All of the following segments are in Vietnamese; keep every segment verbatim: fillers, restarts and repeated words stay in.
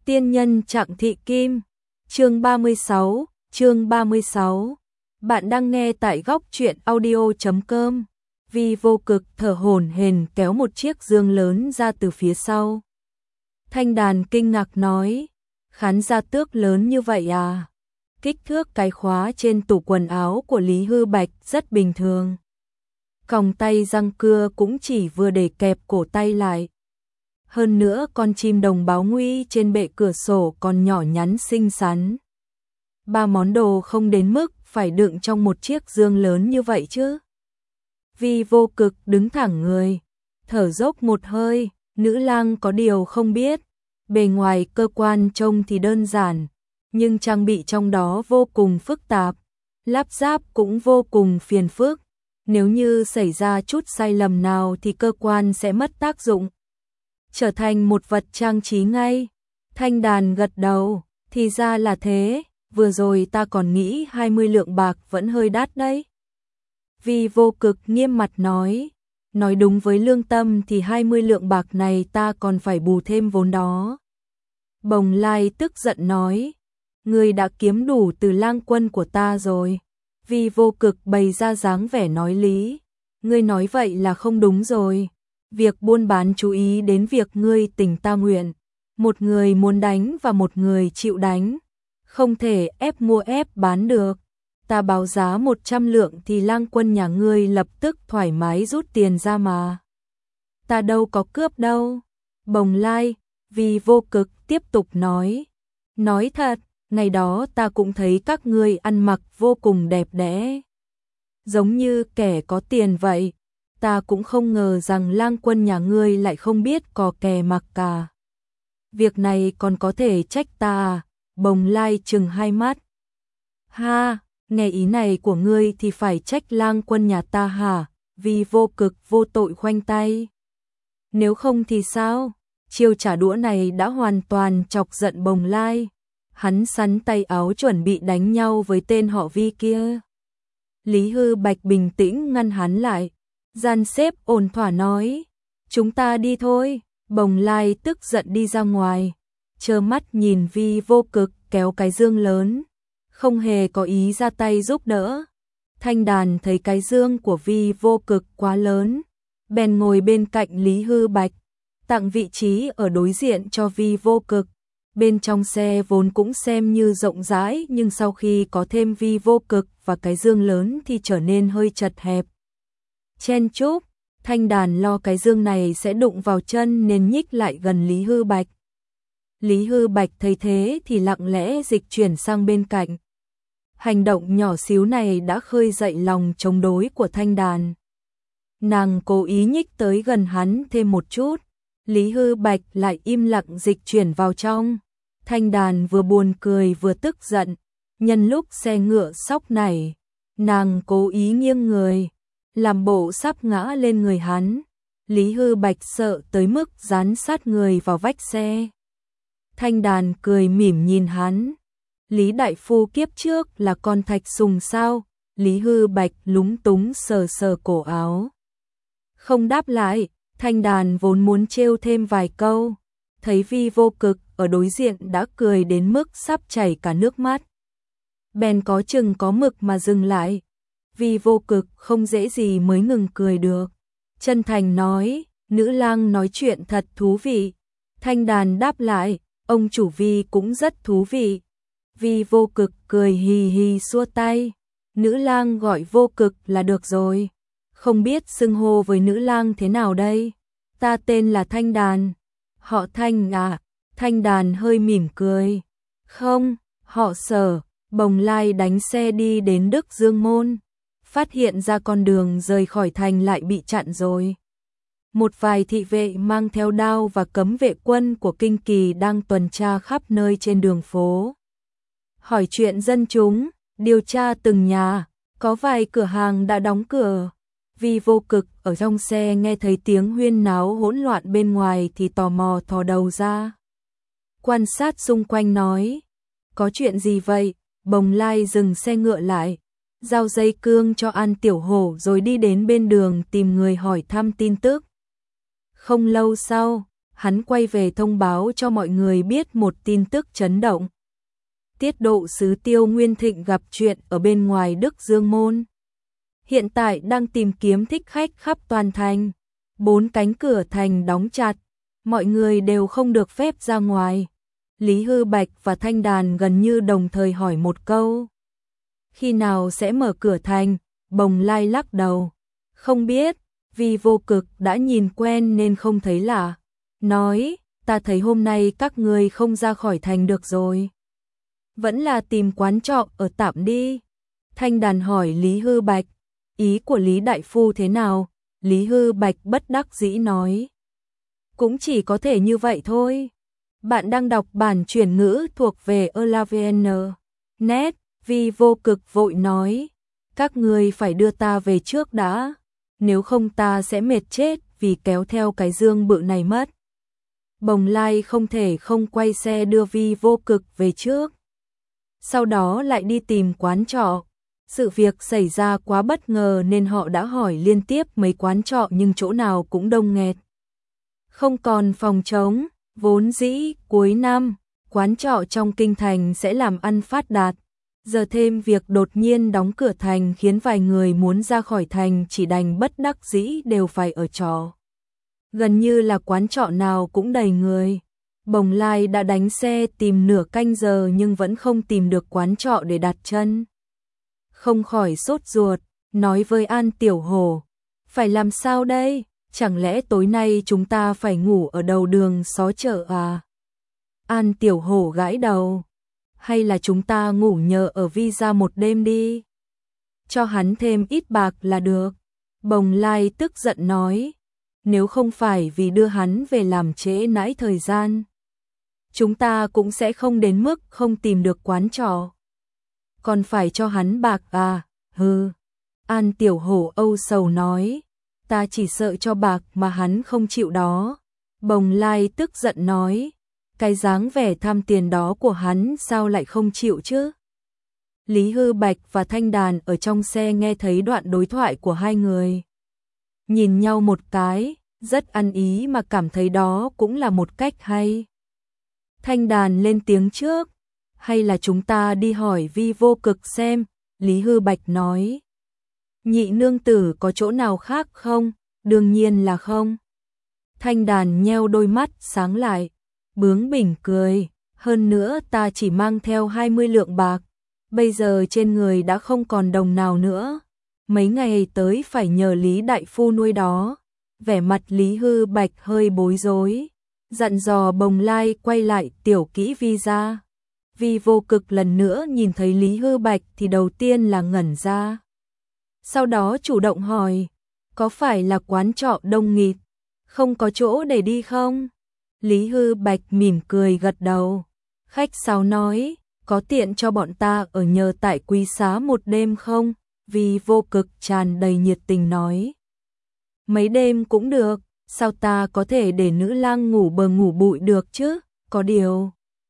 Tiên nhân Trạng Thị Kim, chương ba mươi sáu, chương ba mươi sáu. Bạn đang nghe tại góc truyện audio chấm com. Vi Vô Cực thở hổn hển kéo một chiếc dương lớn ra từ phía sau. Thanh Đàn kinh ngạc nói, khán gia tước lớn như vậy à? Kích thước cái khóa trên tủ quần áo của Lý Hư Bạch rất bình thường. Còng tay răng cưa cũng chỉ vừa để kẹp cổ tay lại. Hơn nữa con chim đồng báo nguy trên bệ cửa sổ còn nhỏ nhắn xinh xắn. Ba món đồ không đến mức phải đựng trong một chiếc dương lớn như vậy chứ. Vi Vô Cực đứng thẳng người, thở dốc một hơi, nữ lang có điều không biết. Bề ngoài cơ quan trông thì đơn giản, nhưng trang bị trong đó vô cùng phức tạp, lắp ráp cũng vô cùng phiền phức. Nếu như xảy ra chút sai lầm nào thì cơ quan sẽ mất tác dụng, trở thành một vật trang trí ngay. Thanh Đàn gật đầu, thì ra là thế, vừa rồi ta còn nghĩ hai mươi lượng bạc vẫn hơi đắt đấy. Vi Vô Cực nghiêm mặt nói, nói đúng với lương tâm thì hai mươi lượng bạc này ta còn phải bù thêm vốn đó. Bồng Lai tức giận nói, ngươi đã kiếm đủ từ lang quân của ta rồi. Vi Vô Cực bày ra dáng vẻ nói lý, ngươi nói vậy là không đúng rồi. Việc buôn bán chú ý đến việc ngươi tình ta nguyện, một người muốn đánh và một người chịu đánh, không thể ép mua ép bán được. Ta báo giá một trăm lượng thì lang quân nhà ngươi lập tức thoải mái rút tiền ra mà. Ta đâu có cướp đâu. Bồng Lai, Vi Vô Cực tiếp tục nói, nói thật, ngày đó ta cũng thấy các ngươi ăn mặc vô cùng đẹp đẽ, giống như kẻ có tiền vậy. Ta cũng không ngờ rằng lang quân nhà ngươi lại không biết cò kè mặc cả. Việc này còn có thể trách ta à? Bồng Lai trừng hai mắt. Ha, nghe ý này của ngươi thì phải trách lang quân nhà ta hả? Vi Vô Cực vô tội khoanh tay. Nếu không thì sao? Chiêu trả đũa này đã hoàn toàn chọc giận Bồng Lai. Hắn sắn tay áo chuẩn bị đánh nhau với tên họ Vi kia. Lý Hư Bạch bình tĩnh ngăn hắn lại. Gian xếp ổn thỏa nói, chúng ta đi thôi. Bồng Lai tức giận đi ra ngoài, trơ mắt nhìn Vi Vô Cực kéo cái dương lớn, không hề có ý ra tay giúp đỡ. Thanh Đàn thấy cái dương của Vi Vô Cực quá lớn, bèn ngồi bên cạnh Lý Hư Bạch, tặng vị trí ở đối diện cho Vi Vô Cực. Bên trong xe vốn cũng xem như rộng rãi, nhưng sau khi có thêm Vi Vô Cực và cái dương lớn thì trở nên hơi chật hẹp, chen chúc. Thanh Đàn lo cái dương này sẽ đụng vào chân nên nhích lại gần Lý Hư Bạch. Lý Hư Bạch thấy thế thì lặng lẽ dịch chuyển sang bên cạnh. Hành động nhỏ xíu này đã khơi dậy lòng chống đối của Thanh Đàn. Nàng cố ý nhích tới gần hắn thêm một chút. Lý Hư Bạch lại im lặng dịch chuyển vào trong. Thanh Đàn vừa buồn cười vừa tức giận. Nhân lúc xe ngựa sóc nảy, nàng cố ý nghiêng người, làm bộ sắp ngã lên người hắn. Lý Hư Bạch sợ tới mức dán sát người vào vách xe. Thanh Đàn cười mỉm nhìn hắn. Lý đại phu kiếp trước là con Thạch Sùng sao? Lý Hư Bạch lúng túng sờ sờ cổ áo, không đáp lại. Thanh Đàn vốn muốn trêu thêm vài câu, thấy Vi Vô Cực ở đối diện đã cười đến mức sắp chảy cả nước mắt, bèn có chừng có mực mà dừng lại. Vi Vô Cực không dễ gì mới ngừng cười được, chân thành nói, nữ lang nói chuyện thật thú vị. Thanh Đàn đáp lại, ông chủ Vi cũng rất thú vị. Vi Vô Cực cười hì hì xua tay, nữ lang gọi Vô Cực là được rồi. Không biết xưng hô với nữ lang thế nào đây? Ta tên là Thanh Đàn. Họ Thanh à? Thanh Đàn hơi mỉm cười. Không, họ Sở. Bồng Lai đánh xe đi đến Đức Dương Môn, phát hiện ra con đường rời khỏi thành lại bị chặn rồi. Một vài thị vệ mang theo đao và cấm vệ quân của Kinh Kỳ đang tuần tra khắp nơi trên đường phố, hỏi chuyện dân chúng, điều tra từng nhà. Có vài cửa hàng đã đóng cửa. Vi Vô Cực ở trong xe nghe thấy tiếng huyên náo hỗn loạn bên ngoài thì tò mò thò đầu ra, quan sát xung quanh nói, có chuyện gì vậy? Bồng Lai dừng xe ngựa lại, giao dây cương cho An Tiểu Hổ rồi đi đến bên đường tìm người hỏi thăm tin tức. Không lâu sau, hắn quay về thông báo cho mọi người biết một tin tức chấn động. Tiết độ sứ Tiêu Nguyên Thịnh gặp chuyện ở bên ngoài Đức Dương Môn. Hiện tại đang tìm kiếm thích khách khắp toàn thành. Bốn cánh cửa thành đóng chặt, mọi người đều không được phép ra ngoài. Lý Hư Bạch và Thanh Đàn gần như đồng thời hỏi một câu. Khi nào sẽ mở cửa thành? Bồng Lai lắc đầu. Không biết, vì Vô Cực đã nhìn quen nên không thấy lạ. Nói, ta thấy hôm nay các ngươi không ra khỏi thành được rồi. Vẫn là tìm quán trọ ở tạm đi. Thanh Đàn hỏi Lý Hư Bạch, ý của Lý Đại Phu thế nào? Lý Hư Bạch bất đắc dĩ nói. Cũng chỉ có thể như vậy thôi. Bạn đang đọc bản chuyển ngữ thuộc về Elavn. Net, vì Vô Cực vội nói. Các ngươi phải đưa ta về trước đã. Nếu không ta sẽ mệt chết vì kéo theo cái dương bự này mất. Bồng Lai không thể không quay xe đưa Vi Vô Cực về trước. Sau đó lại đi tìm quán trọ. Sự việc xảy ra quá bất ngờ nên họ đã hỏi liên tiếp mấy quán trọ nhưng chỗ nào cũng đông nghẹt. Không còn phòng trống, vốn dĩ cuối năm, quán trọ trong kinh thành sẽ làm ăn phát đạt. Giờ thêm việc đột nhiên đóng cửa thành khiến vài người muốn ra khỏi thành chỉ đành bất đắc dĩ đều phải ở trọ. Gần như là quán trọ nào cũng đầy người. Bồng Lai đã đánh xe tìm nửa canh giờ nhưng vẫn không tìm được quán trọ để đặt chân. Không khỏi sốt ruột, nói với An Tiểu Hổ. Phải làm sao đây? Chẳng lẽ tối nay chúng ta phải ngủ ở đầu đường xó chợ à? An Tiểu Hổ gãi đầu. Hay là chúng ta ngủ nhờ ở visa một đêm đi? Cho hắn thêm ít bạc là được. Bồng Lai tức giận nói. Nếu không phải vì đưa hắn về làm trễ nãi thời gian, chúng ta cũng sẽ không đến mức không tìm được quán trọ. Còn phải cho hắn bạc à? Hừ. An Tiểu Hổ âu sầu nói. Ta chỉ sợ cho bạc mà hắn không chịu đó. Bồng Lai tức giận nói. Cái dáng vẻ tham tiền đó của hắn sao lại không chịu chứ? Lý Hư Bạch và Thanh Đàn ở trong xe nghe thấy đoạn đối thoại của hai người. Nhìn nhau một cái, rất ăn ý mà cảm thấy đó cũng là một cách hay. Thanh Đàn lên tiếng trước. Hay là chúng ta đi hỏi Vi Vô Cực xem, Lý Hư Bạch nói. Nhị nương tử có chỗ nào khác không? Đương nhiên là không. Thanh Đàn nheo đôi mắt sáng lại, bướng bỉnh cười. Hơn nữa ta chỉ mang theo hai mươi lượng bạc. Bây giờ trên người đã không còn đồng nào nữa. Mấy ngày tới phải nhờ Lý Đại Phu nuôi đó. Vẻ mặt Lý Hư Bạch hơi bối rối. Dặn dò Bồng Lai quay lại tiểu kỹ visa. Vi Vô Cực lần nữa nhìn thấy Lý Hư Bạch thì đầu tiên là ngẩn ra. Sau đó chủ động hỏi, có phải là quán trọ đông nghịt, không có chỗ để đi không? Lý Hư Bạch mỉm cười gật đầu. Khách sáo nói, có tiện cho bọn ta ở nhờ tại Quý Xá một đêm không? Vi Vô Cực tràn đầy nhiệt tình nói. Mấy đêm cũng được, sao ta có thể để nữ lang ngủ bờ ngủ bụi được chứ? Có điều...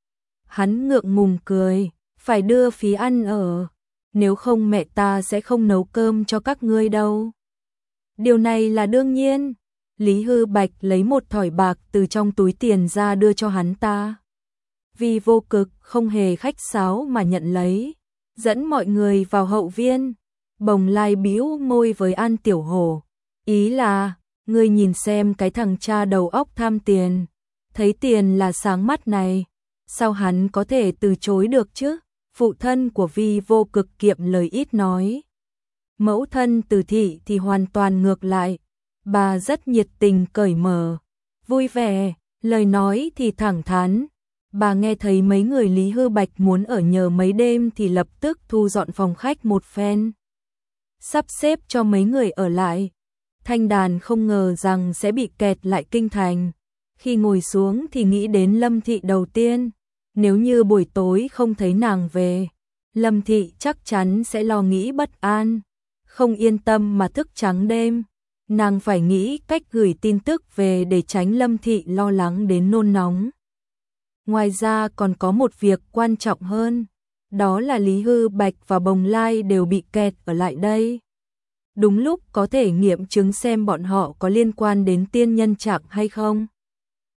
Hắn ngượng ngùng cười, phải đưa phí ăn ở, nếu không mẹ ta sẽ không nấu cơm cho các ngươi đâu. Điều này là đương nhiên. Lý Hư Bạch lấy một thỏi bạc từ trong túi tiền ra đưa cho hắn ta. Vi Vô Cực không hề khách sáo mà nhận lấy, dẫn mọi người vào hậu viên. Bồng Lai bĩu môi với An Tiểu Hổ, ý là, ngươi nhìn xem cái thằng cha đầu óc tham tiền, thấy tiền là sáng mắt này. Sao hắn có thể từ chối được chứ? Phụ thân của Vi Vô Cực kiệm lời ít nói. Mẫu thân Từ Thị thì hoàn toàn ngược lại. Bà rất nhiệt tình cởi mở, vui vẻ, lời nói thì thẳng thắn. Bà nghe thấy mấy người Lý Hư Bạch muốn ở nhờ mấy đêm thì lập tức thu dọn phòng khách một phen. Sắp xếp cho mấy người ở lại. Thanh Đàn không ngờ rằng sẽ bị kẹt lại kinh thành. Khi ngồi xuống thì nghĩ đến Lâm Thị đầu tiên. Nếu như buổi tối không thấy nàng về, Lâm Thị chắc chắn sẽ lo nghĩ bất an, không yên tâm mà thức trắng đêm. Nàng phải nghĩ cách gửi tin tức về để tránh Lâm Thị lo lắng đến nôn nóng. Ngoài ra còn có một việc quan trọng hơn, đó là Lý Hư Bạch và Bồng Lai đều bị kẹt ở lại đây. Đúng lúc có thể nghiệm chứng xem bọn họ có liên quan đến tiên nhân trạng hay không.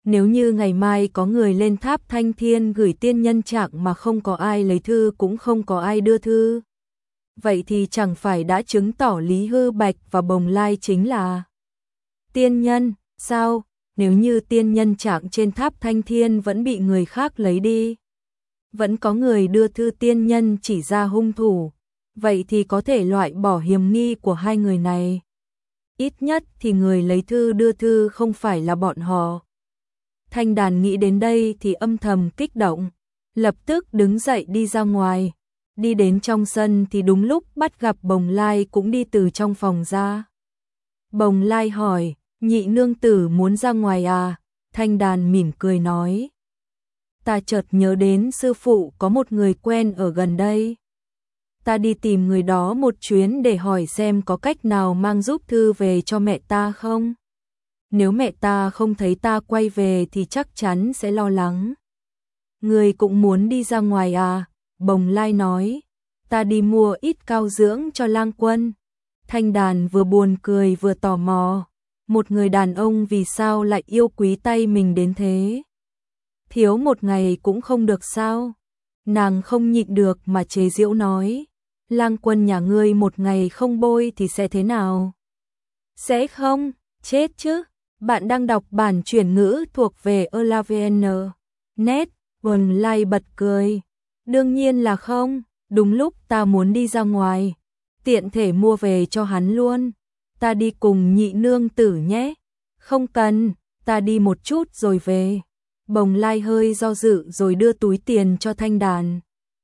Nếu như ngày mai có người lên tháp Thanh Thiên gửi tiên nhân trạng mà không có ai lấy thư cũng không có ai đưa thư, vậy thì chẳng phải đã chứng tỏ Lý Hư Bạch và Bồng Lai chính là tiên nhân, sao? Nếu như tiên nhân trạng trên tháp Thanh Thiên vẫn bị người khác lấy đi, vẫn có người đưa thư tiên nhân chỉ ra hung thủ, vậy thì có thể loại bỏ hiểm nghi của hai người này. Ít nhất thì người lấy thư đưa thư không phải là bọn họ. Thanh Đàn nghĩ đến đây thì âm thầm kích động, lập tức đứng dậy đi ra ngoài. Đi đến trong sân thì đúng lúc bắt gặp Bồng Lai cũng đi từ trong phòng ra. Bồng Lai hỏi, nhị nương tử muốn ra ngoài à? Thanh Đàn mỉm cười nói, ta chợt nhớ đến sư phụ có một người quen ở gần đây. Ta đi tìm người đó một chuyến để hỏi xem có cách nào mang giúp thư về cho mẹ ta không? Nếu mẹ ta không thấy ta quay về thì chắc chắn sẽ lo lắng. Người cũng muốn đi ra ngoài à? Bồng Lai nói, ta đi mua ít cao dưỡng cho Lang Quân. Thanh Đàn vừa buồn cười vừa tò mò, một người đàn ông vì sao lại yêu quý tay mình đến thế? Thiếu một ngày cũng không được sao? Nàng không nhịn được mà chế giễu nói, Lang Quân nhà ngươi một ngày không bôi thì sẽ thế nào? Sẽ không, chết chứ. Bạn đang đọc bản chuyển ngữ thuộc về Elavn. Net, Bồng Lai bật cười. Đương nhiên là không, đúng lúc ta muốn đi ra ngoài, tiện thể mua về cho hắn luôn. Ta đi cùng nhị nương tử nhé. Không cần, ta đi một chút rồi về. Bồng Lai hơi do dự rồi đưa túi tiền cho Thanh Đàn.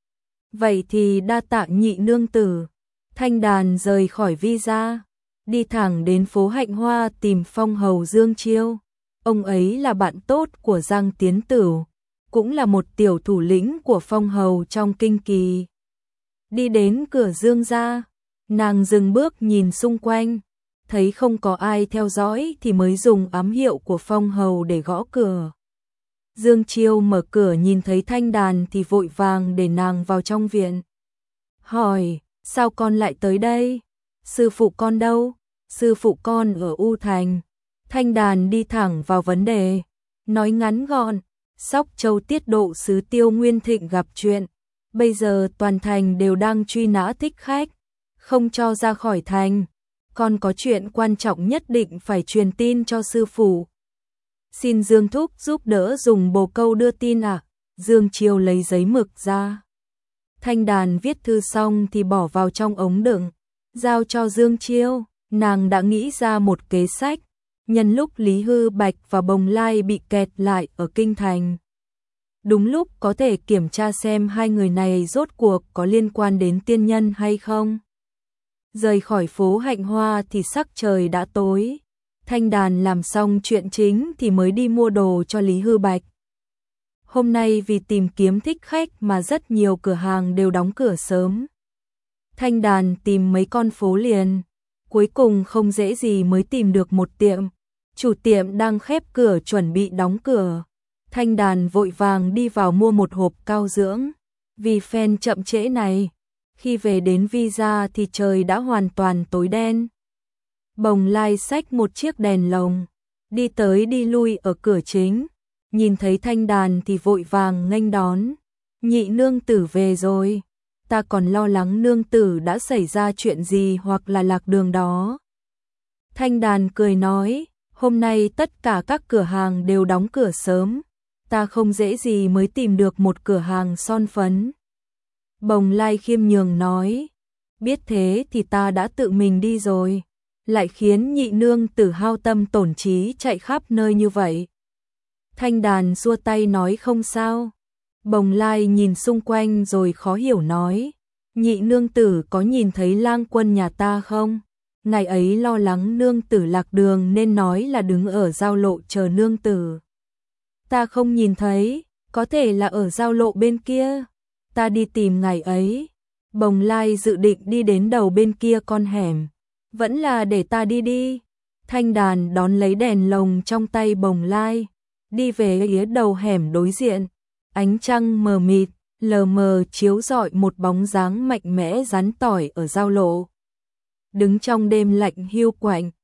Vậy thì đa tạ nhị nương tử. Thanh Đàn rời khỏi Vi ra, đi thẳng đến phố Hạnh Hoa tìm phong hầu Dương Chiêu. Ông ấy là bạn tốt của Giang Tiến Tửu, cũng là một tiểu thủ lĩnh của phong hầu trong kinh kỳ. Đi đến cửa Dương gia, nàng dừng bước nhìn xung quanh, thấy không có ai theo dõi thì mới dùng ám hiệu của phong hầu để gõ cửa. Dương Chiêu mở cửa nhìn thấy Thanh Đàn thì vội vàng để nàng vào trong viện. Hỏi, sao con lại tới đây? Sư phụ con đâu? Sư phụ con ở U Thành. Thanh Đàn đi thẳng vào vấn đề, nói ngắn gọn, Sóc Châu tiết độ sứ Tiêu Nguyên Thịnh gặp chuyện. Bây giờ toàn thành đều đang truy nã thích khách, không cho ra khỏi thành. Con có chuyện quan trọng nhất định phải truyền tin cho sư phụ. Xin Dương Thúc giúp đỡ dùng bồ câu đưa tin ạ. À? Dương Chiêu lấy giấy mực ra. Thanh Đàn viết thư xong thì bỏ vào trong ống đựng, giao cho Dương Chiêu. Nàng đã nghĩ ra một kế sách, nhân lúc Lý Hư Bạch và Bồng Lai bị kẹt lại ở kinh thành. Đúng lúc có thể kiểm tra xem hai người này rốt cuộc có liên quan đến tiên nhân hay không. Rời khỏi phố Hạnh Hoa thì sắc trời đã tối. Thanh Đàn làm xong chuyện chính thì mới đi mua đồ cho Lý Hư Bạch. Hôm nay vì tìm kiếm thích khách mà rất nhiều cửa hàng đều đóng cửa sớm. Thanh Đàn tìm mấy con phố liền, cuối cùng không dễ gì mới tìm được một tiệm. Chủ tiệm đang khép cửa chuẩn bị đóng cửa. Thanh Đàn vội vàng đi vào mua một hộp cao dưỡng. Vì phen chậm trễ này, khi về đến Vi ra thì trời đã hoàn toàn tối đen. Bồng Lai xách một chiếc đèn lồng, đi tới đi lui ở cửa chính, nhìn thấy Thanh Đàn thì vội vàng nghênh đón. Nhị nương tử về rồi, ta còn lo lắng nương tử đã xảy ra chuyện gì hoặc là lạc đường đó. Thanh Đàn cười nói, hôm nay tất cả các cửa hàng đều đóng cửa sớm, ta không dễ gì mới tìm được một cửa hàng son phấn. Bồng Lai khiêm nhường nói, biết thế thì ta đã tự mình đi rồi, lại khiến nhị nương tử hao tâm tổn trí chạy khắp nơi như vậy. Thanh Đàn xua tay nói không sao. Bồng Lai nhìn xung quanh rồi khó hiểu nói, nhị nương tử có nhìn thấy Lang Quân nhà ta không? Ngày ấy lo lắng nương tử lạc đường nên nói là đứng ở giao lộ chờ nương tử. Ta không nhìn thấy, có thể là ở giao lộ bên kia. Ta đi tìm ngày ấy. Bồng Lai dự định đi đến đầu bên kia con hẻm. Vẫn là để ta đi đi. Thanh Đàn đón lấy đèn lồng trong tay Bồng Lai, đi về phía đầu hẻm đối diện. Ánh trăng mờ mịt, lờ mờ chiếu rọi một bóng dáng mạnh mẽ rắn tỏi ở giao lộ. Đứng trong đêm lạnh hiu quạnh,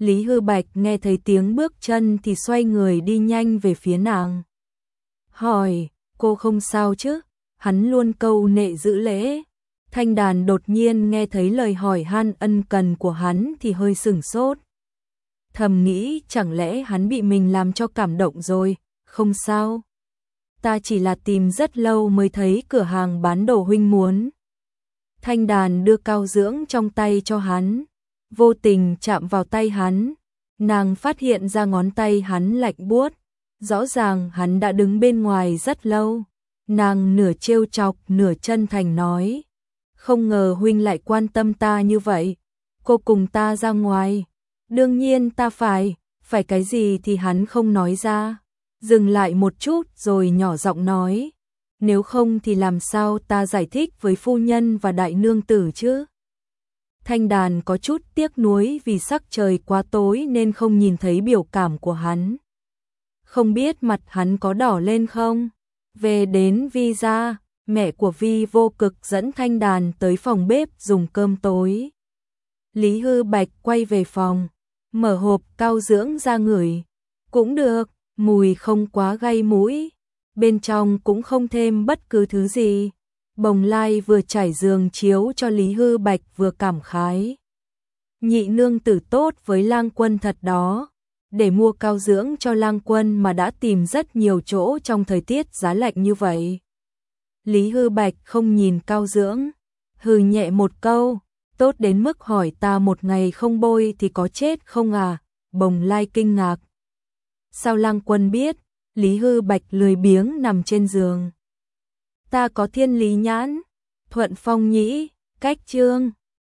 Lý Hư Bạch nghe thấy tiếng bước chân thì xoay người đi nhanh về phía nàng. Hỏi, cô không sao chứ? Hắn luôn câu nệ giữ lễ. Thanh Đàn đột nhiên nghe thấy lời hỏi han ân cần của hắn thì hơi sửng sốt. Thầm nghĩ chẳng lẽ hắn bị mình làm cho cảm động rồi, không sao. Ta chỉ là tìm rất lâu mới thấy cửa hàng bán đồ huynh muốn. Thanh Đàn đưa cao dưỡng trong tay cho hắn, vô tình chạm vào tay hắn. Nàng phát hiện ra ngón tay hắn lạnh buốt, rõ ràng hắn đã đứng bên ngoài rất lâu. Nàng nửa trêu chọc nửa chân thành nói, không ngờ huynh lại quan tâm ta như vậy, cô cùng ta ra ngoài. Đương nhiên ta phải, phải cái gì thì hắn không nói ra. Dừng lại một chút rồi nhỏ giọng nói, nếu không thì làm sao ta giải thích với phu nhân và đại nương tử chứ? Thanh Đàn có chút tiếc nuối vì sắc trời quá tối nên không nhìn thấy biểu cảm của hắn. Không biết mặt hắn có đỏ lên không? Về đến Vi gia, mẹ của Vi Vô Cực dẫn Thanh Đàn tới phòng bếp dùng cơm tối. Lý Hư Bạch quay về phòng, mở hộp cao dưỡng ra ngửi. Cũng được, mùi không quá gây mũi. Bên trong cũng không thêm bất cứ thứ gì. Bồng Lai vừa trải giường chiếu cho Lý Hư Bạch vừa cảm khái. Nhị nương tử tốt với Lang Quân thật đó. Để mua cao dưỡng cho Lang Quân mà đã tìm rất nhiều chỗ trong thời tiết giá lạnh như vậy. Lý Hư Bạch không nhìn cao dưỡng, hừ nhẹ một câu, tốt đến mức hỏi ta một ngày không bôi thì có chết không à? Bồng Lai kinh ngạc. Sao Lang Quân biết? Lý Hư Bạch lười biếng nằm trên giường. Ta có thiên lý nhãn. Thuận Phong Nhĩ, cách chương